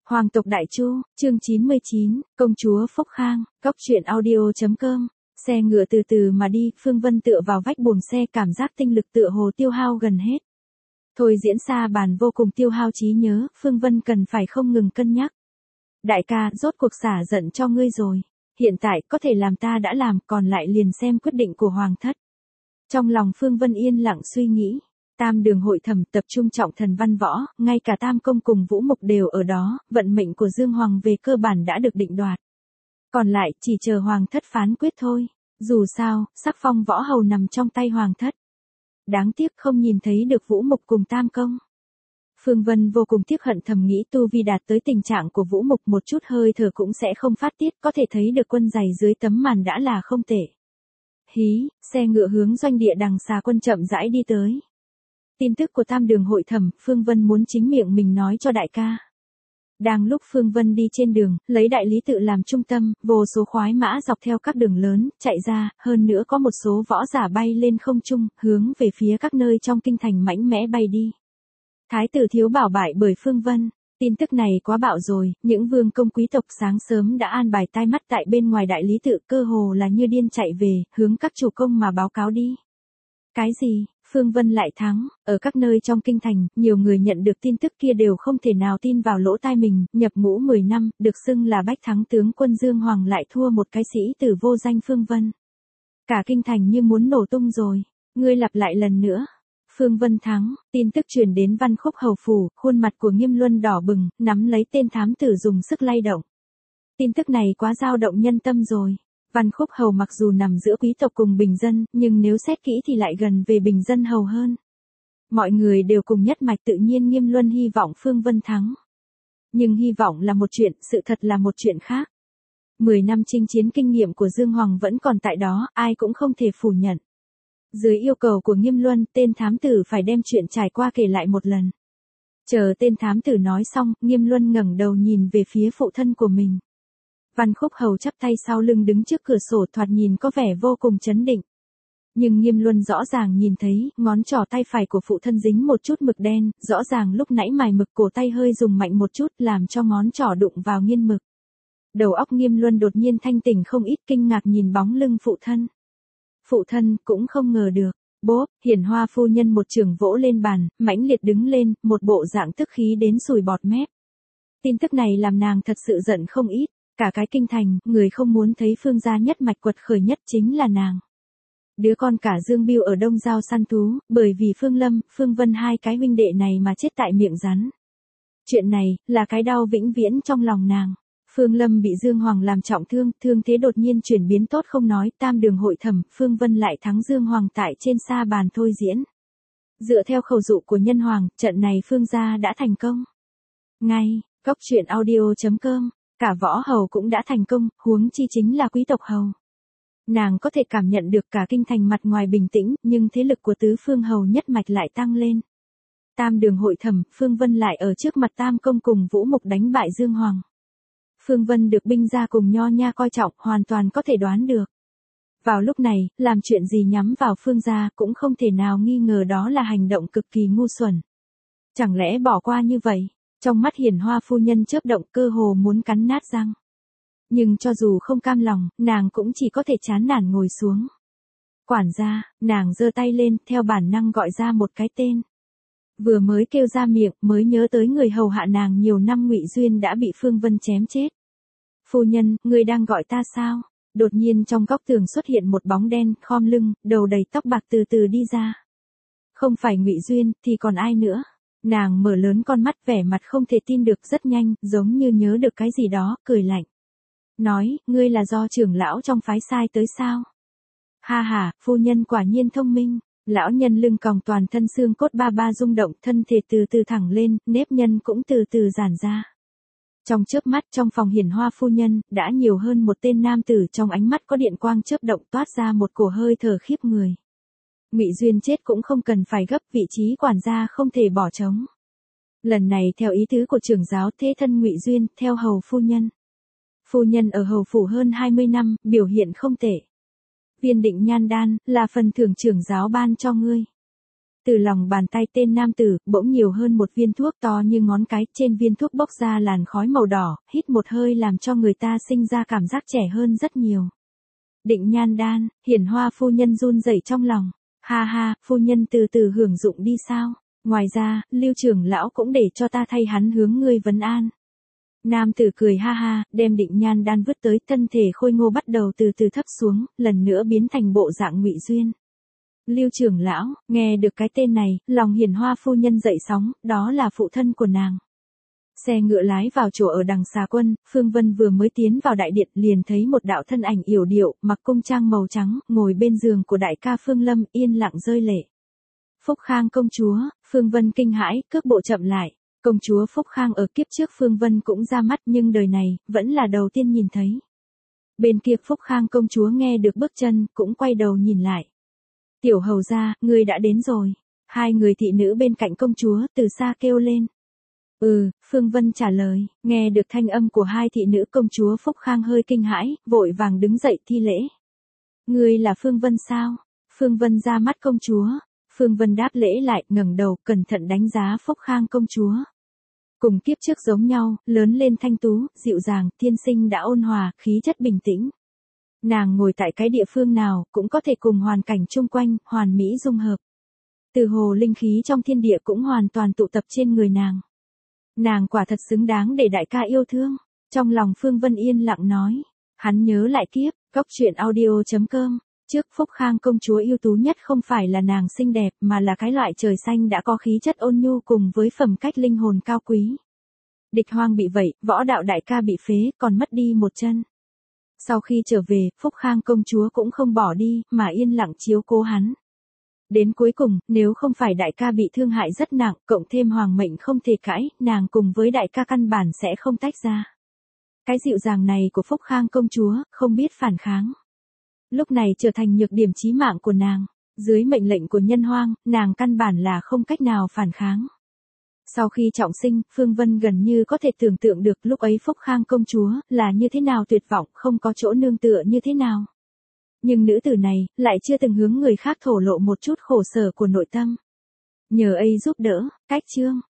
Hoàng tộc Đại Chu, chương 99, công chúa Phúc Khang, Cóc truyện audio.com. Xe ngựa từ từ mà đi, Phương Vân tựa vào vách buồng xe, cảm giác tinh lực tựa hồ tiêu hao gần hết. Thôi diễn xa bàn vô cùng tiêu hao trí nhớ, Phương Vân cần phải không ngừng cân nhắc. Đại ca, rốt cuộc xả giận cho ngươi rồi. Hiện tại có thể làm ta đã làm, còn lại liền xem quyết định của Hoàng thất. Trong lòng Phương Vân yên lặng suy nghĩ. Tam đường hội thẩm tập trung trọng thần văn võ, ngay cả Tam công cùng Vũ Mục đều ở đó, vận mệnh của Dương Hoàng về cơ bản đã được định đoạt. Còn lại chỉ chờ Hoàng thất phán quyết thôi. Dù sao, sắc phong võ hầu nằm trong tay Hoàng thất. Đáng tiếc không nhìn thấy được Vũ Mục cùng Tam công. Phương Vân vô cùng tiếc hận, thầm nghĩ tu vi đạt tới tình trạng của Vũ Mục một chút hơi thở cũng sẽ không phát tiết, có thể thấy được quân giày dưới tấm màn đã là không tệ. Hí, xe ngựa hướng doanh địa đằng xa quân chậm rãi đi tới. Tin tức của Tam đường hội thẩm, Phương Vân muốn chính miệng mình nói cho đại ca. Đang lúc Phương Vân đi trên đường, lấy đại lý tự làm trung tâm, vô số khoái mã dọc theo các đường lớn, chạy ra, hơn nữa có một số võ giả bay lên không trung, hướng về phía các nơi trong kinh thành mãnh mẽ bay đi. Thái tử thiếu bảo bại bởi Phương Vân. Tin tức này quá bạo rồi, những vương công quý tộc sáng sớm đã an bài tai mắt tại bên ngoài đại lý tự, cơ hồ là như điên chạy về, hướng các chủ công mà báo cáo đi. Cái gì? Phương Vân lại thắng, ở các nơi trong kinh thành, nhiều người nhận được tin tức kia đều không thể nào tin vào lỗ tai mình, nhập ngũ 10 năm, được xưng là bách thắng tướng quân Dương Hoàng lại thua một cái sĩ tử vô danh Phương Vân. Cả kinh thành như muốn nổ tung rồi, ngươi lặp lại lần nữa. Phương Vân thắng, tin tức truyền đến Văn Khúc hầu phủ, khuôn mặt của Nghiêm Luân đỏ bừng, nắm lấy tên thám tử dùng sức lay động. Tin tức này quá dao động nhân tâm rồi. Văn Khúc hầu mặc dù nằm giữa quý tộc cùng bình dân, nhưng nếu xét kỹ thì lại gần về bình dân hầu hơn. Mọi người đều cùng nhất mạch, tự nhiên Nghiêm Luân hy vọng Phương Vân thắng. Nhưng hy vọng là một chuyện, sự thật là một chuyện khác. 10 năm chinh chiến kinh nghiệm của Dương Hoàng vẫn còn tại đó, ai cũng không thể phủ nhận. Dưới yêu cầu của Nghiêm Luân, tên thám tử phải đem chuyện trải qua kể lại một lần. Chờ tên thám tử nói xong, Nghiêm Luân ngẩng đầu nhìn về phía phụ thân của mình. Văn Khúc hầu chắp tay sau lưng đứng trước cửa sổ, thoạt nhìn có vẻ vô cùng trấn định. Nhưng Nghiêm Luân rõ ràng nhìn thấy, ngón trỏ tay phải của phụ thân dính một chút mực đen, rõ ràng lúc nãy mài mực cổ tay hơi dùng mạnh một chút, làm cho ngón trỏ đụng vào nghiên mực. Đầu óc Nghiêm Luân đột nhiên thanh tỉnh không ít, kinh ngạc nhìn bóng lưng phụ thân. Phụ thân cũng không ngờ được. Bốp, Hiển Hoa phu nhân một chưởng vỗ lên bàn, mãnh liệt đứng lên, một bộ dạng tức khí đến sùi bọt mép. Tin tức này làm nàng thật sự giận không ít. Cả cái kinh thành, người không muốn thấy Phương gia nhất mạch quật khởi nhất chính là nàng. Đứa con cả Dương Bưu ở Đông Giao săn thú, bởi vì Phương Lâm, Phương Vân hai cái huynh đệ này mà chết tại miệng rắn. Chuyện này, là cái đau vĩnh viễn trong lòng nàng. Phương Lâm bị Dương Hoàng làm trọng thương, thương thế đột nhiên chuyển biến tốt không nói, Tam đường hội thẩm, Phương Vân lại thắng Dương Hoàng tại trên sa bàn thôi diễn. Dựa theo khẩu dụ của Nhân Hoàng, trận này Phương gia đã thành công. Ngay, Cóc truyện audio.com. Cả võ hầu cũng đã thành công, huống chi chính là quý tộc hầu. Nàng có thể cảm nhận được cả kinh thành mặt ngoài bình tĩnh, nhưng thế lực của tứ phương hầu nhất mạch lại tăng lên. Tam đường hội thẩm, Phương Vân lại ở trước mặt Tam công cùng Vũ Mục đánh bại Dương Hoàng. Phương Vân được binh gia cùng Nho Nha coi trọng, hoàn toàn có thể đoán được. Vào lúc này, làm chuyện gì nhắm vào Phương gia cũng không thể nào nghi ngờ đó là hành động cực kỳ ngu xuẩn. Chẳng lẽ bỏ qua như vậy? Trong mắt Hiển Hoa phu nhân chớp động, cơ hồ muốn cắn nát răng. Nhưng cho dù không cam lòng, nàng cũng chỉ có thể chán nản ngồi xuống. Quản gia, nàng giơ tay lên, theo bản năng gọi ra một cái tên. Vừa mới kêu ra miệng, mới nhớ tới người hầu hạ nàng nhiều năm Ngụy Duyên đã bị Phương Vân chém chết. Phu nhân, người đang gọi ta sao? Đột nhiên trong góc tường xuất hiện một bóng đen, khom lưng, đầu đầy tóc bạc từ từ đi ra. Không phải Ngụy Duyên, thì còn ai nữa? Nàng mở lớn con mắt, vẻ mặt không thể tin được, rất nhanh, giống như nhớ được cái gì đó, cười lạnh. Nói, ngươi là do trưởng lão trong phái sai tới sao? Ha ha, phu nhân quả nhiên thông minh. Lão nhân lưng còng, toàn thân xương cốt ba ba rung động, thân thể từ từ thẳng lên, nếp nhăn cũng từ từ giãn ra. Trong chớp mắt, trong phòng Hiển Hoa phu nhân, đã nhiều hơn một tên nam tử, trong ánh mắt có điện quang chớp động, toát ra một cổ hơi thở khiếp người. Ngụy Duyên chết cũng không cần phải gấp, vị trí quản gia không thể bỏ trống. Lần này theo ý tứ của trưởng giáo, thế thân Ngụy Duyên, theo hầu phu nhân. Phu nhân ở hầu phủ hơn 20 năm, biểu hiện không tệ. Viên định nhan đan, là phần thưởng trưởng giáo ban cho ngươi. Từ lòng bàn tay tên nam tử, bỗng nhiều hơn một viên thuốc to như ngón cái, trên viên thuốc bốc ra làn khói màu đỏ, hít một hơi làm cho người ta sinh ra cảm giác trẻ hơn rất nhiều. Định Nhan Đan, Hiển Hoa phu nhân run rẩy trong lòng. Ha ha, phu nhân từ từ hưởng dụng đi sao? Ngoài ra, Lưu trưởng lão cũng để cho ta thay hắn hướng ngươi vấn an. Nam tử cười ha ha, đem Định Nhan Đan vứt tới, thân thể khôi ngô bắt đầu từ từ thấp xuống, lần nữa biến thành bộ dạng Ngụy Duyên. Lưu trưởng lão, nghe được cái tên này, lòng Hiển Hoa phu nhân dậy sóng, đó là phụ thân của nàng. Xe ngựa lái vào chỗ ở đằng xà quân, Phương Vân vừa mới tiến vào đại điện liền thấy một đạo thân ảnh yểu điệu, mặc cung trang màu trắng, ngồi bên giường của đại ca Phương Lâm, yên lặng rơi lệ. Phúc Khang công chúa, Phương Vân kinh hãi, cước bộ chậm lại. Công chúa Phúc Khang ở kiếp trước Phương Vân cũng ra mắt nhưng đời này, vẫn là đầu tiên nhìn thấy. Bên kia Phúc Khang công chúa nghe được bước chân, cũng quay đầu nhìn lại. Tiểu hầu gia, ngươi đã đến rồi. Hai người thị nữ bên cạnh công chúa từ xa kêu lên. Phương Vân trả lời, nghe được thanh âm của hai thị nữ công chúa Phúc Khang hơi kinh hãi, vội vàng đứng dậy thi lễ. Ngươi là Phương Vân sao? Phương Vân ra mắt công chúa. Phương Vân đáp lễ lại, ngẩng đầu, cẩn thận đánh giá Phúc Khang công chúa. Cùng kiếp trước giống nhau, lớn lên thanh tú, dịu dàng, tiên sinh đã ôn hòa, khí chất bình tĩnh. Nàng ngồi tại cái địa phương nào, cũng có thể cùng hoàn cảnh chung quanh, hoàn mỹ dung hợp. Từ hồ linh khí trong thiên địa cũng hoàn toàn tụ tập trên người nàng. Nàng quả thật xứng đáng để đại ca yêu thương. Trong lòng Phương Vân yên lặng nói. Hắn nhớ lại kiếp, coctruyện.audio.com. Trước Phúc Khang công chúa ưu tú nhất không phải là nàng xinh đẹp mà là cái loại trời xanh đã có khí chất ôn nhu cùng với phẩm cách linh hồn cao quý. Địch Hoang bị vậy, võ đạo đại ca bị phế, còn mất đi một chân. Sau khi trở về, Phúc Khang công chúa cũng không bỏ đi, mà yên lặng chiếu cố hắn. Đến cuối cùng, nếu không phải đại ca bị thương hại rất nặng, cộng thêm hoàng mệnh không thể cãi, nàng cùng với đại ca căn bản sẽ không tách ra. Cái dịu dàng này của Phúc Khang công chúa, không biết phản kháng. Lúc này trở thành nhược điểm chí mạng của nàng. Dưới mệnh lệnh của Nhân Hoang, nàng căn bản là không cách nào phản kháng. Sau khi trọng sinh, Phương Vân gần như có thể tưởng tượng được lúc ấy Phúc Khang công chúa là như thế nào tuyệt vọng, không có chỗ nương tựa như thế nào. Nhưng nữ tử này, lại chưa từng hướng người khác thổ lộ một chút khổ sở của nội tâm. Nhờ ấy giúp đỡ, cách chương.